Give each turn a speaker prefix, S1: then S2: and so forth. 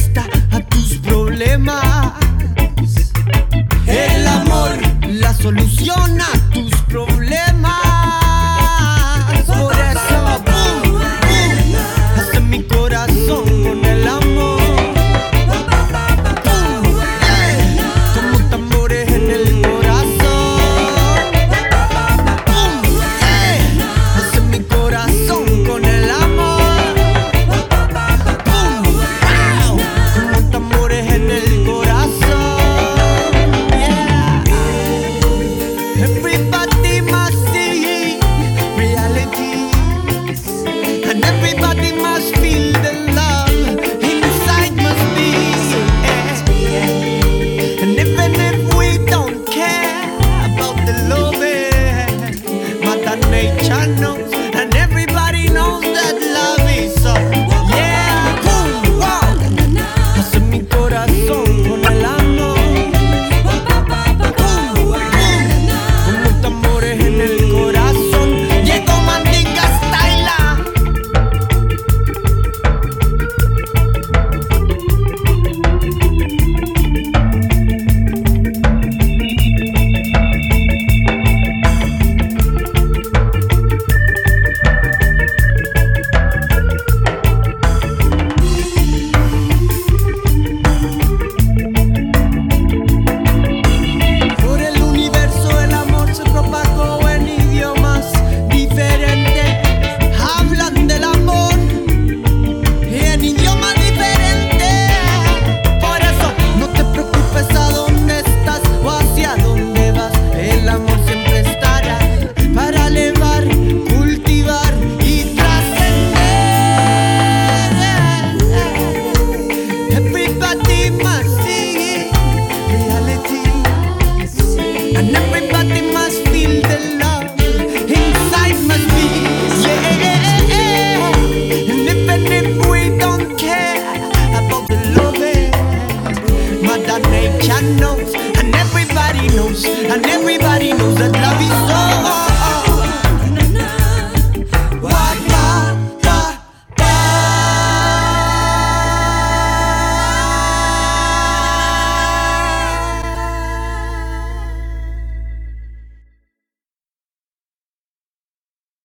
S1: respuesta a tus problemas. El amor, la solución a tus problemas. Por eso, boom, boom, hace mi corazón con el amor. Boom, como tambores en el corazón. Boom, hace mi corazón con el amor. Boom, como tambores en el corazón. Everybody must see reality, and everybody must feel the love inside must be. And even if we don't care about the loving, Mother Nature knows, and everybody knows that love is so. Yeah, boom, wow, hace mi corazón con el amor. Como tambores en el corazón, llegó Mandinga Style. Por el universo el amor se propagó en idiomas diferentes. Hablan del amor en idiomas diferentes. Por eso no te preocupes a dónde estás o hacia dónde vas. El amor siempre estará para elevar, cultivar y trascender. Everybody must see reality, and everybody must feel the love inside must be. Yeah, and even if we don't care about the loving, Mother Nature knows, and everybody knows, and everybody